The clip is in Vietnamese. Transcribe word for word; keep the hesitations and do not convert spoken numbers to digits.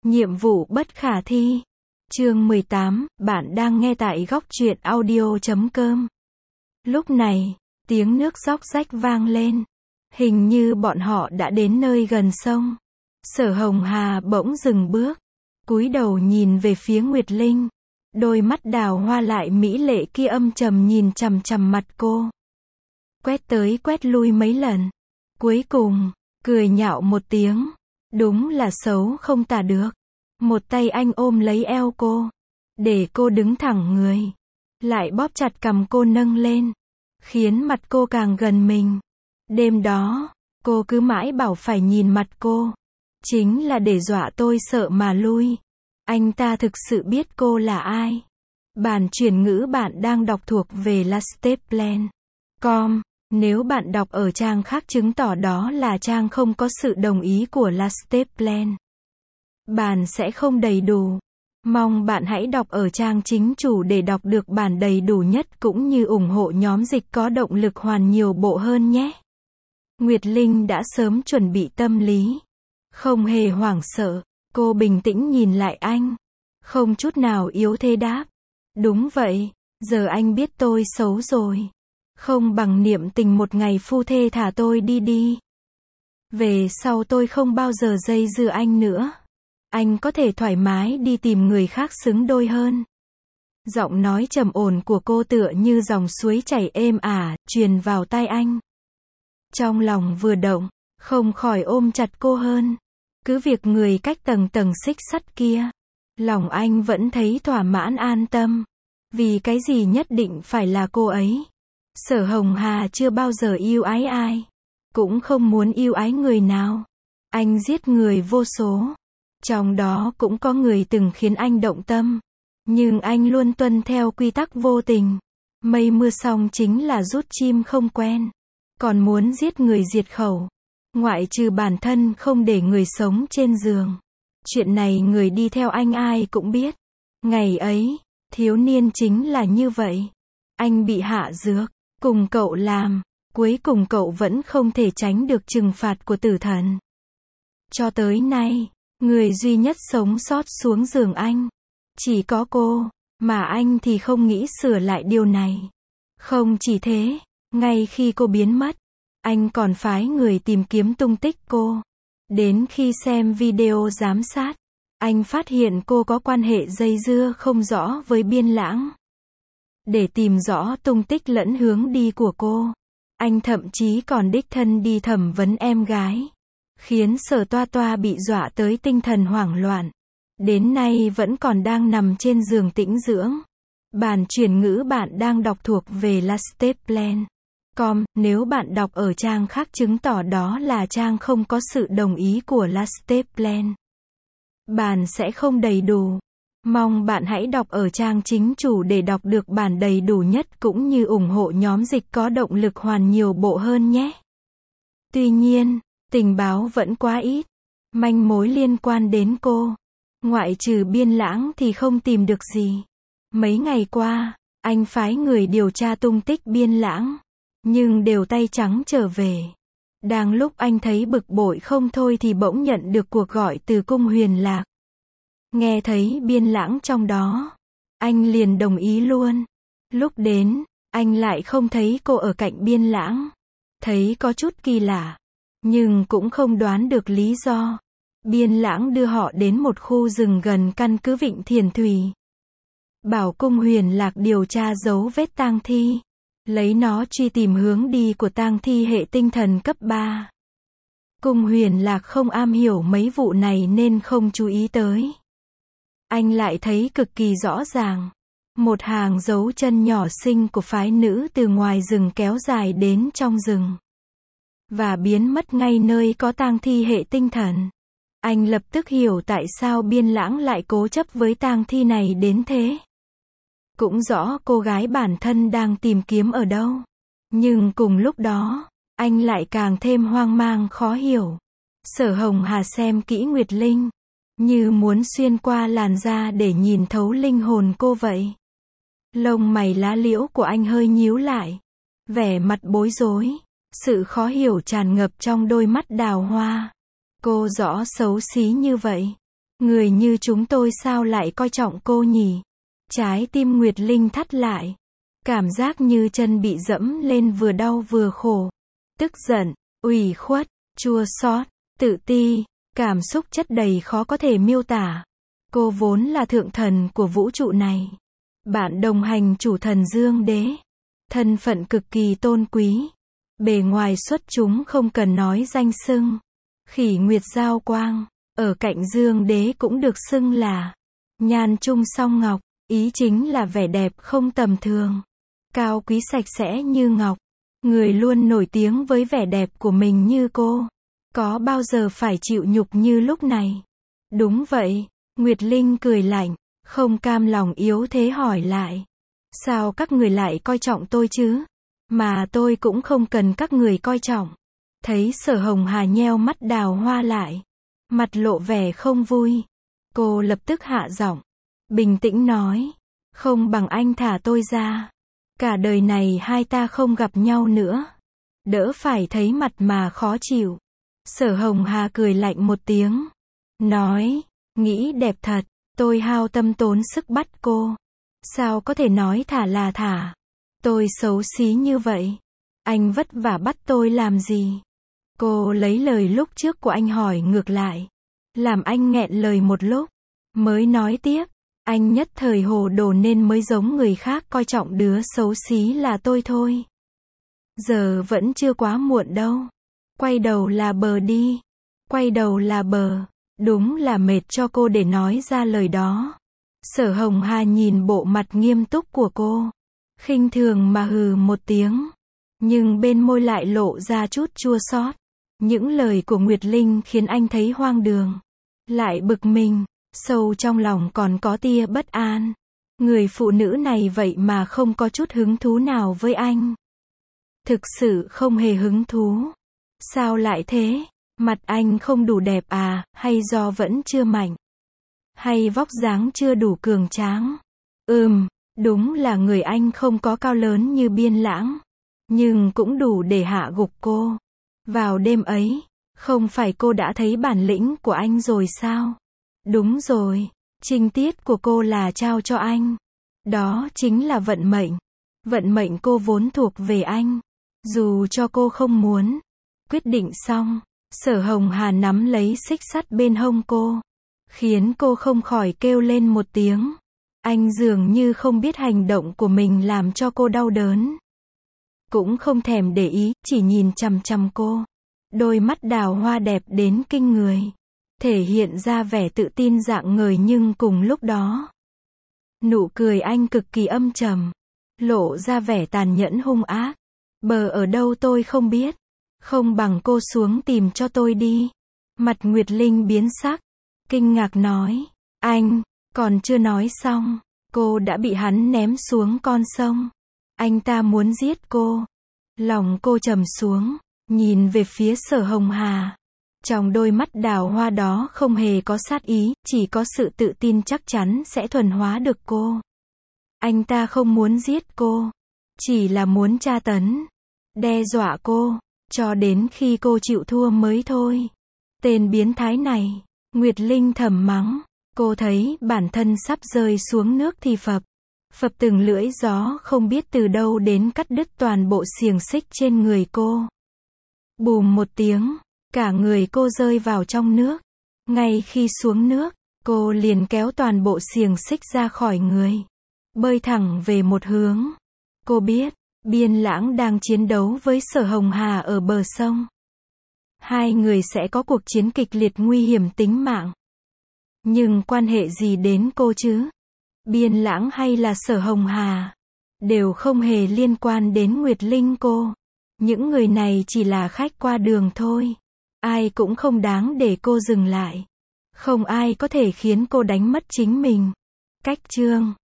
Nhiệm vụ bất khả thi. Chương mười tám, bạn đang nghe tại góc truyện audio chấm com. Lúc này, tiếng nước róc rách vang lên. Hình như bọn họ đã đến nơi gần sông. Sở Hồng Hà bỗng dừng bước, cúi đầu nhìn về phía Nguyệt Linh. Đôi mắt đào hoa lại mỹ lệ kia âm trầm nhìn chằm chằm mặt cô. Quét tới quét lui mấy lần. Cuối cùng, cười nhạo một tiếng. Đúng là xấu không tả được. Một tay anh ôm lấy eo cô, để cô đứng thẳng người. Lại bóp chặt cằm cô nâng lên, khiến mặt cô càng gần mình. Đêm đó, cô cứ mãi bảo phải nhìn mặt cô. Chính là để dọa tôi sợ mà lui. Anh ta thực sự biết cô là ai. Bản chuyển ngữ bạn đang đọc thuộc về lasteplan chấm com. Nếu bạn đọc ở trang khác chứng tỏ đó là trang không có sự đồng ý của lasteplan. Bản sẽ không đầy đủ. Mong bạn hãy đọc ở trang chính chủ để đọc được bản đầy đủ nhất cũng như ủng hộ nhóm dịch có động lực hoàn nhiều bộ hơn nhé. Nguyệt Linh đã sớm chuẩn bị tâm lý. Không hề hoảng sợ, cô bình tĩnh nhìn lại anh. Không chút nào yếu thế đáp. Đúng vậy, giờ anh biết tôi xấu rồi. Không bằng niệm tình một ngày phu thê thả tôi đi đi. Về sau tôi không bao giờ dây dưa anh nữa. Anh có thể thoải mái đi tìm người khác xứng đôi hơn. Giọng nói trầm ổn của cô tựa như dòng suối chảy êm ả, truyền vào tai anh. Trong lòng vừa động, không khỏi ôm chặt cô hơn. Cứ việc người cách tầng tầng xích sắt kia, lòng anh vẫn thấy thỏa mãn an tâm. Vì cái gì nhất định phải là cô ấy. Sở Hồng Hà chưa bao giờ yêu ái ai, cũng không muốn yêu ái người nào. Anh giết người vô số. Trong đó cũng có người từng khiến anh động tâm. Nhưng anh luôn tuân theo quy tắc vô tình. Mây mưa xong chính là rút chim không quen. Còn muốn giết người diệt khẩu. Ngoại trừ bản thân không để người sống trên giường. Chuyện này người đi theo anh ai cũng biết. Ngày ấy, thiếu niên chính là như vậy. Anh bị hạ dược, cùng cậu làm. Cuối cùng cậu vẫn không thể tránh được trừng phạt của tử thần. Cho tới nay, người duy nhất sống sót xuống giường anh, chỉ có cô, mà anh thì không nghĩ sửa lại điều này. Không chỉ thế, ngay khi cô biến mất, anh còn phái người tìm kiếm tung tích cô. Đến khi xem video giám sát, anh phát hiện cô có quan hệ dây dưa không rõ với Biên Lãng. Để tìm rõ tung tích lẫn hướng đi của cô, anh thậm chí còn đích thân đi thẩm vấn em gái. Khiến Sở Toa Toa bị dọa tới tinh thần hoảng loạn. Đến nay vẫn còn đang nằm trên giường tĩnh dưỡng. Bản chuyển ngữ bạn đang đọc thuộc về lasteplan chấm com. Nếu bạn đọc ở trang khác chứng tỏ đó là trang không có sự đồng ý của lasteplan. Bản sẽ không đầy đủ. Mong bạn hãy đọc ở trang chính chủ để đọc được bản đầy đủ nhất cũng như ủng hộ nhóm dịch có động lực hoàn nhiều bộ hơn nhé. Tuy nhiên, tình báo vẫn quá ít. Manh mối liên quan đến cô, ngoại trừ Biên Lãng thì không tìm được gì. Mấy ngày qua, anh phái người điều tra tung tích Biên Lãng, nhưng đều tay trắng trở về. Đang lúc anh thấy bực bội không thôi thì bỗng nhận được cuộc gọi từ cung Huyền Lạc. Nghe thấy Biên Lãng trong đó, anh liền đồng ý luôn. Lúc đến, anh lại không thấy cô ở cạnh Biên Lãng. Thấy có chút kỳ lạ. Nhưng cũng không đoán được lý do. Biên Lãng đưa họ đến một khu rừng gần căn cứ Vịnh Thiền Thủy. Bảo cung Huyền Lạc điều tra dấu vết tang thi. Lấy nó truy tìm hướng đi của tang thi hệ tinh thần cấp ba. Cung Huyền Lạc không am hiểu mấy vụ này nên không chú ý tới. Anh lại thấy cực kỳ rõ ràng. Một hàng dấu chân nhỏ xinh của phái nữ từ ngoài rừng kéo dài đến trong rừng. Và biến mất ngay nơi có tang thi hệ tinh thần. Anh lập tức hiểu tại sao Biên Lãng lại cố chấp với tang thi này đến thế. Cũng rõ cô gái bản thân đang tìm kiếm ở đâu. Nhưng cùng lúc đó, anh lại càng thêm hoang mang khó hiểu. Sở Hồng Hà xem kỹ Nguyệt Linh, như muốn xuyên qua làn da để nhìn thấu linh hồn cô vậy. Lông mày lá liễu của anh hơi nhíu lại. Vẻ mặt bối rối. Sự khó hiểu tràn ngập trong đôi mắt đào hoa. Cô rõ xấu xí như vậy. Người như chúng tôi sao lại coi trọng cô nhỉ? Trái tim Nguyệt Linh thắt lại. Cảm giác như chân bị dẫm lên vừa đau vừa khổ. Tức giận, ủy khuất, chua xót, tự ti, cảm xúc chất đầy khó có thể miêu tả. Cô vốn là thượng thần của vũ trụ này. Bạn đồng hành chủ thần Dương Đế. Thân phận cực kỳ tôn quý. Bề ngoài xuất chúng không cần nói danh xưng. Khỉ Nguyệt Giao Quang, ở cạnh Dương Đế cũng được xưng là nhan trung song ngọc, ý chính là vẻ đẹp không tầm thường. Cao quý sạch sẽ như ngọc. Người luôn nổi tiếng với vẻ đẹp của mình như cô. Có bao giờ phải chịu nhục như lúc này? Đúng vậy, Nguyệt Linh cười lạnh, không cam lòng yếu thế hỏi lại. Sao các người lại coi trọng tôi chứ? Mà tôi cũng không cần các người coi trọng. Thấy Sở Hồng Hà nheo mắt đào hoa lại. Mặt lộ vẻ không vui. Cô lập tức hạ giọng. Bình tĩnh nói. Không bằng anh thả tôi ra. Cả đời này hai ta không gặp nhau nữa. Đỡ phải thấy mặt mà khó chịu. Sở Hồng Hà cười lạnh một tiếng. Nói. Nghĩ đẹp thật. Tôi hao tâm tốn sức bắt cô. Sao có thể nói thả là thả? Tôi xấu xí như vậy. Anh vất vả bắt tôi làm gì? Cô lấy lời lúc trước của anh hỏi ngược lại. Làm anh nghẹn lời một lúc. Mới nói tiếp. Anh nhất thời hồ đồ nên mới giống người khác coi trọng đứa xấu xí là tôi thôi. Giờ vẫn chưa quá muộn đâu. Quay đầu là bờ đi. Quay đầu là bờ. Đúng là mệt cho cô để nói ra lời đó. Sở Hồng Hà nhìn bộ mặt nghiêm túc của cô. Khinh thường mà hừ một tiếng. Nhưng bên môi lại lộ ra chút chua xót. Những lời của Nguyệt Linh khiến anh thấy hoang đường. Lại bực mình. Sâu trong lòng còn có tia bất an. Người phụ nữ này vậy mà không có chút hứng thú nào với anh. Thực sự không hề hứng thú. Sao lại thế? Mặt anh không đủ đẹp à, hay do vẫn chưa mạnh? Hay vóc dáng chưa đủ cường tráng? Ừm, đúng là người anh không có cao lớn như Biên Lãng. Nhưng cũng đủ để hạ gục cô. Vào đêm ấy, không phải cô đã thấy bản lĩnh của anh rồi sao? Đúng rồi, trinh tiết của cô là trao cho anh. Đó chính là vận mệnh. Vận mệnh cô vốn thuộc về anh. Dù cho cô không muốn. Quyết định xong, Sở Hồng Hà nắm lấy xích sắt bên hông cô. Khiến cô không khỏi kêu lên một tiếng. Anh dường như không biết hành động của mình làm cho cô đau đớn. Cũng không thèm để ý, chỉ nhìn chằm chằm cô. Đôi mắt đào hoa đẹp đến kinh người. Thể hiện ra vẻ tự tin rạng ngời nhưng cùng lúc đó. Nụ cười anh cực kỳ âm trầm. Lộ ra vẻ tàn nhẫn hung ác. Bờ ở đâu tôi không biết. Không bằng cô xuống tìm cho tôi đi. Mặt Nguyệt Linh biến sắc. Kinh ngạc nói. Anh, còn chưa nói xong. Cô đã bị hắn ném xuống con sông. Anh ta muốn giết cô. Lòng cô trầm xuống. Nhìn về phía Sở Hồng Hà. Trong đôi mắt đào hoa đó không hề có sát ý, chỉ có sự tự tin chắc chắn sẽ thuần hóa được cô. Anh ta không muốn giết cô. Chỉ là muốn tra tấn. Đe dọa cô. Cho đến khi cô chịu thua mới thôi. Tên biến thái này. Nguyệt Linh thầm mắng. Cô thấy bản thân sắp rơi xuống nước thì phập. Phập từng lưỡi gió không biết từ đâu đến cắt đứt toàn bộ xiềng xích trên người cô. Bùm một tiếng. Cả người cô rơi vào trong nước. Ngay khi xuống nước, cô liền kéo toàn bộ xiềng xích ra khỏi người. Bơi thẳng về một hướng. Cô biết, Biên Lãng đang chiến đấu với Sở Hồng Hà ở bờ sông. Hai người sẽ có cuộc chiến kịch liệt nguy hiểm tính mạng. Nhưng quan hệ gì đến cô chứ? Biên Lãng hay là Sở Hồng Hà? Đều không hề liên quan đến Nguyệt Linh cô. Những người này chỉ là khách qua đường thôi. Ai cũng không đáng để cô dừng lại. Không ai có thể khiến cô đánh mất chính mình. Cách chương